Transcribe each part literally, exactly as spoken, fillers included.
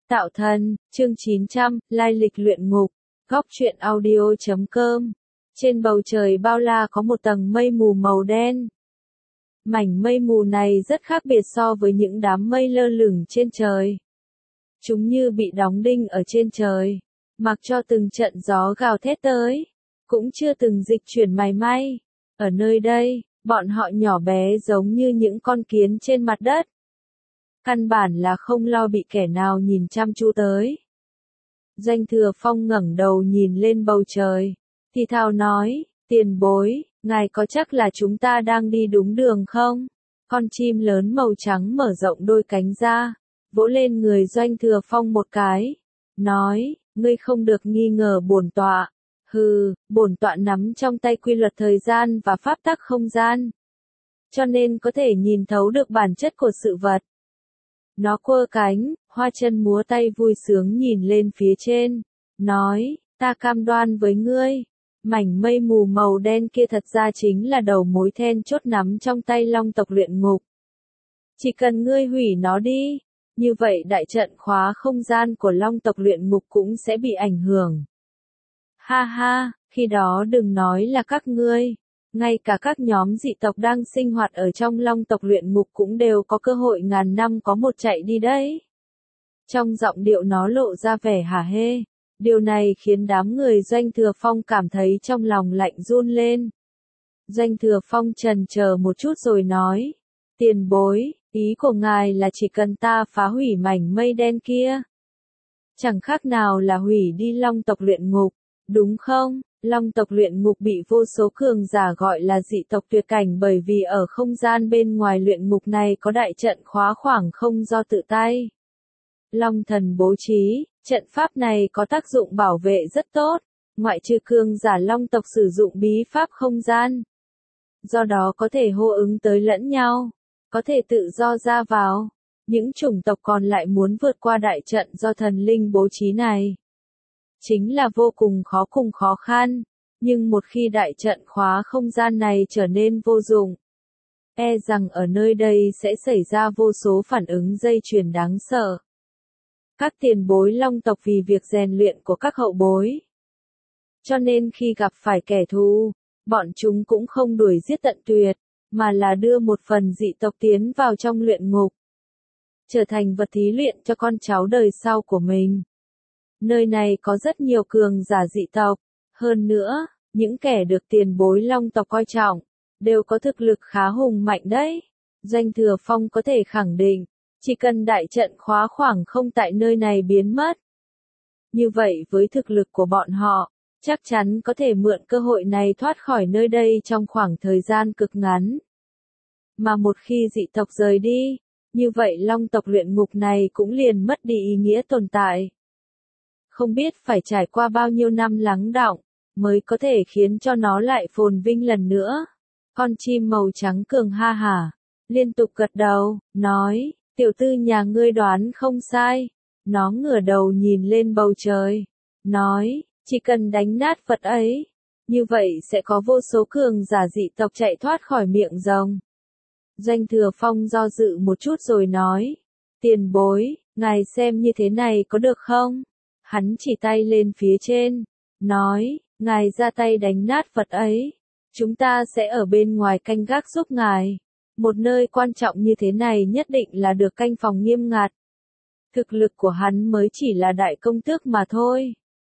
Tạo thần, chương chín trăm, lai lịch luyện ngục, góc truyện audio chấm com. Trên bầu trời bao la có một tầng mây mù màu đen. Mảnh mây mù này rất khác biệt so với những đám mây lơ lửng trên trời. Chúng như bị đóng đinh ở trên trời, mặc cho từng trận gió gào thét tới, cũng chưa từng dịch chuyển mảy may. Ở nơi đây, bọn họ nhỏ bé giống như những con kiến trên mặt đất. Căn bản là không lo bị kẻ nào nhìn chăm chú tới. Doanh Thừa Phong ngẩng đầu nhìn lên bầu trời, thì thào nói, tiền bối, ngài có chắc là chúng ta đang đi đúng đường không? Con chim lớn màu trắng mở rộng đôi cánh ra, vỗ lên người Doanh Thừa Phong một cái, nói, ngươi không được nghi ngờ bổn tọa. Hừ, bổn tọa nắm trong tay quy luật thời gian và pháp tắc không gian, cho nên có thể nhìn thấu được bản chất của sự vật. Nó quơ cánh, hoa chân múa tay vui sướng nhìn lên phía trên, nói, ta cam đoan với ngươi, mảnh mây mù màu đen kia thật ra chính là đầu mối then chốt nắm trong tay Long tộc luyện ngục. Chỉ cần ngươi hủy nó đi, như vậy đại trận khóa không gian của Long tộc luyện ngục cũng sẽ bị ảnh hưởng. Ha ha, khi đó đừng nói là các ngươi, ngay cả các nhóm dị tộc đang sinh hoạt ở trong Long tộc luyện ngục cũng đều có cơ hội ngàn năm có một chạy đi đấy. Trong giọng điệu nó lộ ra vẻ hả hê, điều này khiến đám người Doanh Thừa Phong cảm thấy trong lòng lạnh run lên. Doanh Thừa Phong chần chờ một chút rồi nói, tiền bối, ý của ngài là chỉ cần ta phá hủy mảnh mây đen kia, chẳng khác nào là hủy đi Long tộc luyện ngục, đúng không? Long tộc luyện ngục bị vô số cường giả gọi là dị tộc tuyệt cảnh bởi vì ở không gian bên ngoài luyện ngục này có đại trận khóa khoảng không do tự tay Long thần bố trí, trận pháp này có tác dụng bảo vệ rất tốt, ngoại trừ cường giả Long tộc sử dụng bí pháp không gian. Do đó có thể hô ứng tới lẫn nhau, có thể tự do ra vào. Những chủng tộc còn lại muốn vượt qua đại trận do thần linh bố trí này, chính là vô cùng khó cùng khó khăn, nhưng một khi đại trận khóa không gian này trở nên vô dụng, e rằng ở nơi đây sẽ xảy ra vô số phản ứng dây chuyền đáng sợ. Các tiền bối Long tộc vì việc rèn luyện của các hậu bối, cho nên khi gặp phải kẻ thù, bọn chúng cũng không đuổi giết tận tuyệt, mà là đưa một phần dị tộc tiến vào trong luyện ngục, trở thành vật thí luyện cho con cháu đời sau của mình. Nơi này có rất nhiều cường giả dị tộc, hơn nữa, những kẻ được tiền bối Long tộc coi trọng, đều có thực lực khá hùng mạnh đấy. Doanh Thừa Phong có thể khẳng định, chỉ cần đại trận khóa khoảng không tại nơi này biến mất, như vậy với thực lực của bọn họ, chắc chắn có thể mượn cơ hội này thoát khỏi nơi đây trong khoảng thời gian cực ngắn. Mà một khi dị tộc rời đi, như vậy Long tộc luyện ngục này cũng liền mất đi ý nghĩa tồn tại. Không biết phải trải qua bao nhiêu năm lắng đọng, mới có thể khiến cho nó lại phồn vinh lần nữa. Con chim màu trắng cường ha hả, liên tục gật đầu, nói, tiểu tư nhà ngươi đoán không sai. Nó ngửa đầu nhìn lên bầu trời, nói, chỉ cần đánh nát vật ấy, như vậy sẽ có vô số cường giả dị tộc chạy thoát khỏi miệng rồng. Doanh Thừa Phong do dự một chút rồi nói, tiền bối, ngài xem như thế này có được không? Hắn chỉ tay lên phía trên, nói, ngài ra tay đánh nát vật ấy, chúng ta sẽ ở bên ngoài canh gác giúp ngài. Một nơi quan trọng như thế này nhất định là được canh phòng nghiêm ngặt. Thực lực của hắn mới chỉ là đại công tước mà thôi.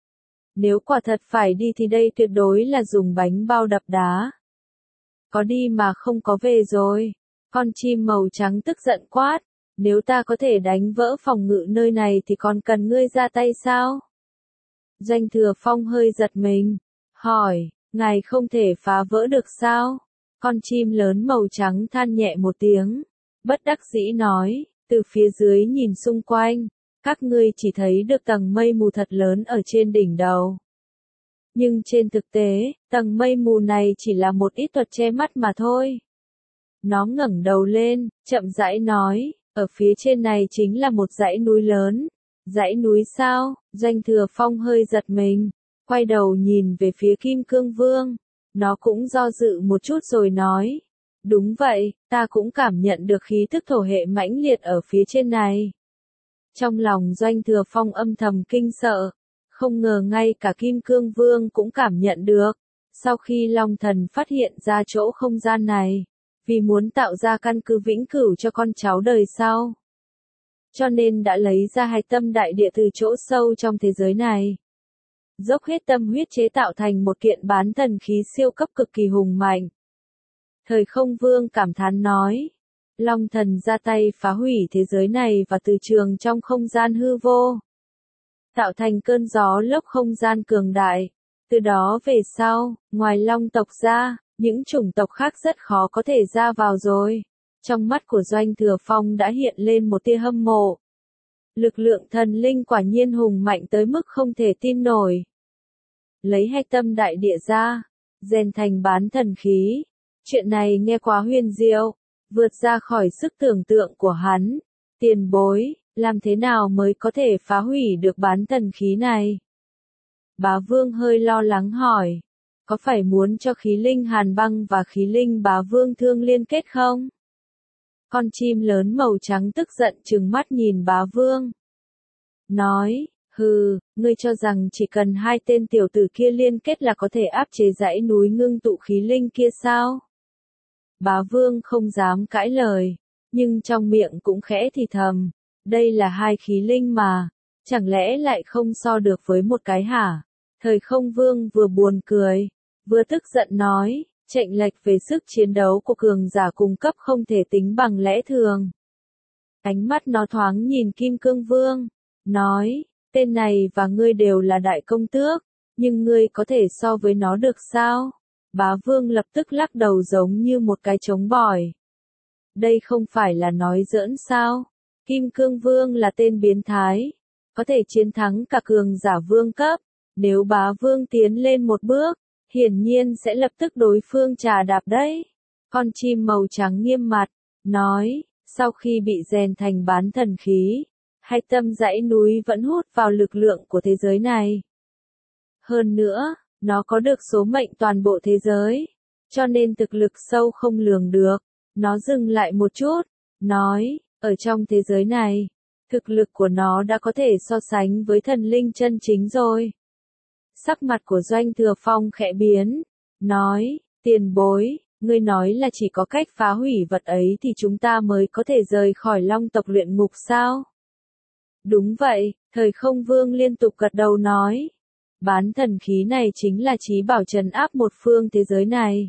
Nếu quả thật phải đi thì đây tuyệt đối là dùng bánh bao đập đá. Có đi mà không có về rồi. Con chim màu trắng tức giận quát, nếu ta có thể đánh vỡ phòng ngự nơi này thì còn cần ngươi ra tay sao? Doanh Thừa Phong hơi giật mình, hỏi, ngài không thể phá vỡ được sao? Con chim lớn màu trắng than nhẹ một tiếng, bất đắc dĩ nói, từ phía dưới nhìn xung quanh, các ngươi chỉ thấy được tầng mây mù thật lớn ở trên đỉnh đầu. Nhưng trên thực tế, tầng mây mù này chỉ là một ít thuật che mắt mà thôi. Nó ngẩng đầu lên, chậm rãi nói, ở phía trên này chính là một dãy núi lớn. Dãy núi sao? Doanh Thừa Phong hơi giật mình, quay đầu nhìn về phía Kim Cương Vương. Nó cũng do dự một chút rồi nói, đúng vậy, ta cũng cảm nhận được khí tức thổ hệ mãnh liệt ở phía trên này. Trong lòng Doanh Thừa Phong âm thầm kinh sợ, không ngờ ngay cả Kim Cương Vương cũng cảm nhận được. Sau khi Long Thần phát hiện ra chỗ không gian này, vì muốn tạo ra căn cứ vĩnh cửu cho con cháu đời sau, cho nên đã lấy ra hai tâm đại địa từ chỗ sâu trong thế giới này, dốc hết tâm huyết chế tạo thành một kiện bán thần khí siêu cấp cực kỳ hùng mạnh. Thời Không Vương cảm thán nói, Long Thần ra tay phá hủy thế giới này và từ trường trong không gian hư vô, tạo thành cơn gió lốc không gian cường đại. Từ đó về sau, ngoài Long tộc ra, những chủng tộc khác rất khó có thể ra vào rồi. Trong mắt của Doanh Thừa Phong đã hiện lên một tia hâm mộ. Lực lượng thần linh quả nhiên hùng mạnh tới mức không thể tin nổi. Lấy hai tâm đại địa ra, rèn thành bán thần khí. Chuyện này nghe quá huyền diệu, vượt ra khỏi sức tưởng tượng của hắn. Tiền bối, làm thế nào mới có thể phá hủy được bán thần khí này? Bá Vương hơi lo lắng hỏi, có phải muốn cho khí linh hàn băng và khí linh bá vương thương liên kết không? Con chim lớn màu trắng tức giận trừng mắt nhìn Bá Vương. Nói, hừ, ngươi cho rằng chỉ cần hai tên tiểu tử kia liên kết là có thể áp chế dãy núi ngưng tụ khí linh kia sao? Bá Vương không dám cãi lời, nhưng trong miệng cũng khẽ thì thầm, đây là hai khí linh mà, chẳng lẽ lại không so được với một cái hả? Thời Không Vương vừa buồn cười, vừa tức giận nói, chênh lệch về sức chiến đấu của cường giả cùng cấp không thể tính bằng lẽ thường. Ánh mắt nó thoáng nhìn Kim Cương Vương, nói, tên này và ngươi đều là đại công tước, nhưng ngươi có thể so với nó được sao? Bá Vương lập tức lắc đầu giống như một cái trống bỏi. Đây không phải là nói giỡn sao? Kim Cương Vương là tên biến thái, có thể chiến thắng cả cường giả vương cấp. Nếu Bá Vương tiến lên một bước, hiển nhiên sẽ lập tức đối phương trà đạp đấy. Con chim màu trắng nghiêm mặt, nói, sau khi bị rèn thành bán thần khí, hai tâm dãy núi vẫn hút vào lực lượng của thế giới này. Hơn nữa, nó có được số mệnh toàn bộ thế giới, cho nên thực lực sâu không lường được. Nó dừng lại một chút, nói, ở trong thế giới này, thực lực của nó đã có thể so sánh với thần linh chân chính rồi. Sắc mặt của Doanh Thừa Phong khẽ biến, nói, tiền bối, ngươi nói là chỉ có cách phá hủy vật ấy thì chúng ta mới có thể rời khỏi Long tộc luyện ngục sao? Đúng vậy, Thời Không Vương liên tục gật đầu nói, bán thần khí này chính là chí bảo trấn áp một phương thế giới này.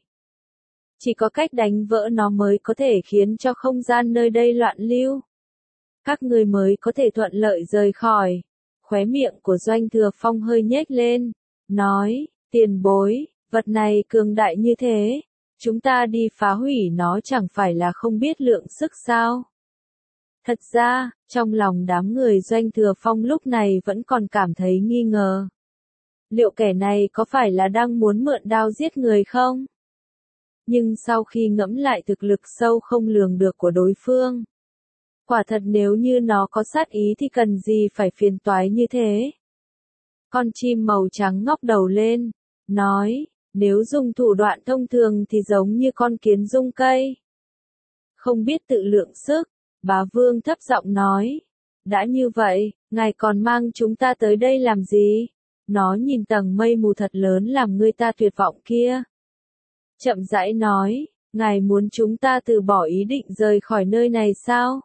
Chỉ có cách đánh vỡ nó mới có thể khiến cho không gian nơi đây loạn lưu. Các ngươi mới có thể thuận lợi rời khỏi. Khóe miệng của Doanh Thừa Phong hơi nhếch lên, nói, tiền bối, vật này cường đại như thế, chúng ta đi phá hủy nó chẳng phải là không biết lượng sức sao? Thật ra, trong lòng đám người Doanh Thừa Phong lúc này vẫn còn cảm thấy nghi ngờ. Liệu kẻ này có phải là đang muốn mượn đao giết người không? Nhưng sau khi ngẫm lại thực lực sâu không lường được của đối phương, quả thật nếu như nó có sát ý thì cần gì phải phiền toái như thế. Con chim màu trắng ngóc đầu lên, nói, nếu dùng thủ đoạn thông thường thì giống như con kiến rung cây. Không biết tự lượng sức, Bá Vương thấp giọng nói, đã như vậy, ngài còn mang chúng ta tới đây làm gì? Nó nhìn tầng mây mù thật lớn làm người ta tuyệt vọng kia. Chậm rãi nói, ngài muốn chúng ta từ bỏ ý định rời khỏi nơi này sao?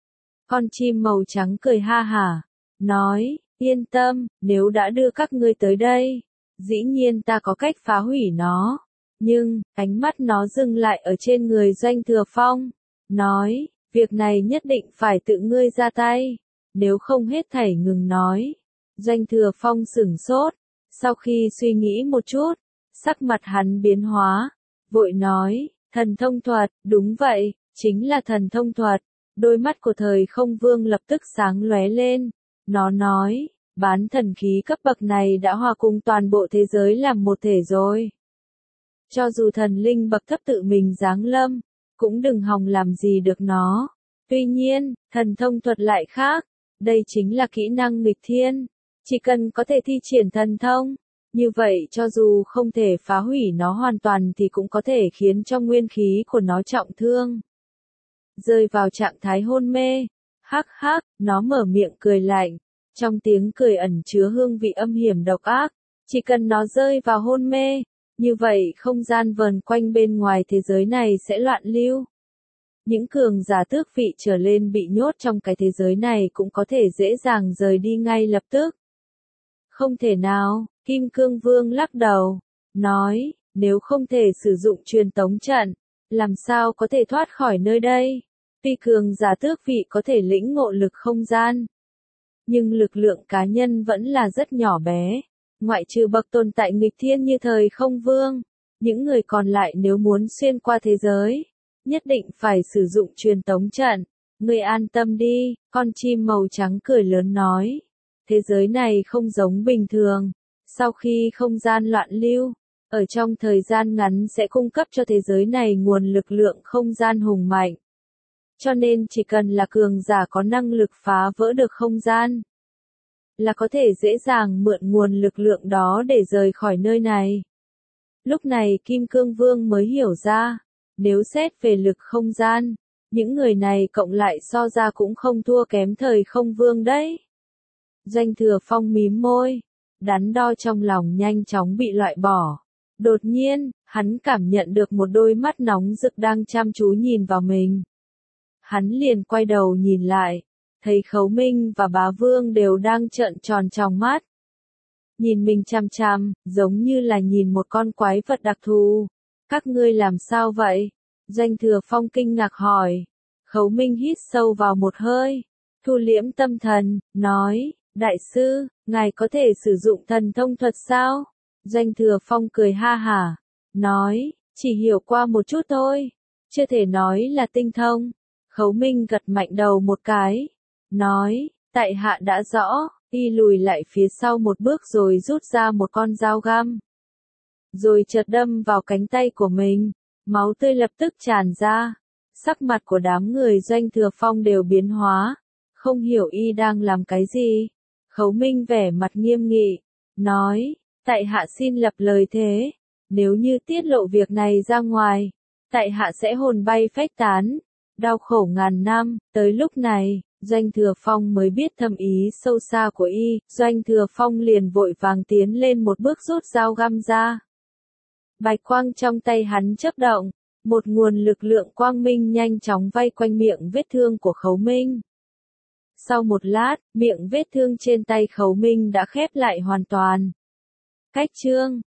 Con chim màu trắng cười ha hả, nói, yên tâm, nếu đã đưa các ngươi tới đây, dĩ nhiên ta có cách phá hủy nó. Nhưng, ánh mắt nó dừng lại ở trên người Doanh Thừa Phong, nói, việc này nhất định phải tự ngươi ra tay, nếu không hết thảy ngừng nói. Doanh Thừa Phong sửng sốt, sau khi suy nghĩ một chút, sắc mặt hắn biến hóa, vội nói, thần thông thuật, đúng vậy, chính là thần thông thuật. Đôi mắt của Thời Không Vương lập tức sáng lóe lên, nó nói, bán thần khí cấp bậc này đã hòa cùng toàn bộ thế giới làm một thể rồi. Cho dù thần linh bậc thấp tự mình giáng lâm, cũng đừng hòng làm gì được nó. Tuy nhiên, thần thông thuật lại khác, đây chính là kỹ năng nghịch thiên, chỉ cần có thể thi triển thần thông, như vậy cho dù không thể phá hủy nó hoàn toàn thì cũng có thể khiến cho nguyên khí của nó trọng thương. Rơi vào trạng thái hôn mê, Hắc hắc, nó mở miệng cười lạnh, trong tiếng cười ẩn chứa hương vị âm hiểm độc ác, chỉ cần nó rơi vào hôn mê, như vậy không gian vờn quanh bên ngoài thế giới này sẽ loạn lưu. Những cường giả tước vị trở lên bị nhốt trong cái thế giới này cũng có thể dễ dàng rời đi ngay lập tức. Không thể nào, Kim Cương Vương lắc đầu, nói, nếu không thể sử dụng truyền tống trận, làm sao có thể thoát khỏi nơi đây? Tuy cường giả tước vị có thể lĩnh ngộ lực không gian, nhưng lực lượng cá nhân vẫn là rất nhỏ bé. Ngoại trừ bậc tồn tại nghịch thiên như thời không vương, những người còn lại nếu muốn xuyên qua thế giới, nhất định phải sử dụng truyền tống trận. Ngươi an tâm đi, con chim màu trắng cười lớn nói. Thế giới này không giống bình thường. Sau khi không gian loạn lưu, ở trong thời gian ngắn sẽ cung cấp cho thế giới này nguồn lực lượng không gian hùng mạnh. Cho nên chỉ cần là cường giả có năng lực phá vỡ được không gian, là có thể dễ dàng mượn nguồn lực lượng đó để rời khỏi nơi này. Lúc này Kim Cương Vương mới hiểu ra, nếu xét về lực không gian, những người này cộng lại so ra cũng không thua kém thời không vương đấy. Doanh Thừa Phong mím môi, đắn đo trong lòng nhanh chóng bị loại bỏ. Đột nhiên, hắn cảm nhận được một đôi mắt nóng rực đang chăm chú nhìn vào mình. Hắn liền quay đầu nhìn lại, thấy Khấu Minh và Bá Vương đều đang trợn tròn tròng mắt. Nhìn mình chằm chằm, giống như là nhìn một con quái vật đặc thù. Các ngươi làm sao vậy? Doanh Thừa Phong kinh ngạc hỏi. Khấu Minh hít sâu vào một hơi, thu liễm tâm thần, nói, đại sư, ngài có thể sử dụng thần thông thuật sao? Doanh Thừa Phong cười ha hả, nói, chỉ hiểu qua một chút thôi, chưa thể nói là tinh thông. Khấu Minh gật mạnh đầu một cái, nói, tại hạ đã rõ, y lùi lại phía sau một bước rồi rút ra một con dao găm. Rồi chợt đâm vào cánh tay của mình, máu tươi lập tức tràn ra. Sắc mặt của đám người Doanh Thừa Phong đều biến hóa, không hiểu y đang làm cái gì. Khấu Minh vẻ mặt nghiêm nghị, nói, tại hạ xin lập lời thế, nếu như tiết lộ việc này ra ngoài, tại hạ sẽ hồn bay phách tán, đau khổ ngàn năm. Tới lúc này, Doanh Thừa Phong mới biết thâm ý sâu xa của y, Doanh Thừa Phong liền vội vàng tiến lên một bước rút dao găm ra. Bạch quang trong tay hắn chớp động, một nguồn lực lượng quang minh nhanh chóng vây quanh miệng vết thương của Khấu Minh. Sau một lát, miệng vết thương trên tay Khấu Minh đã khép lại hoàn toàn. Cách chương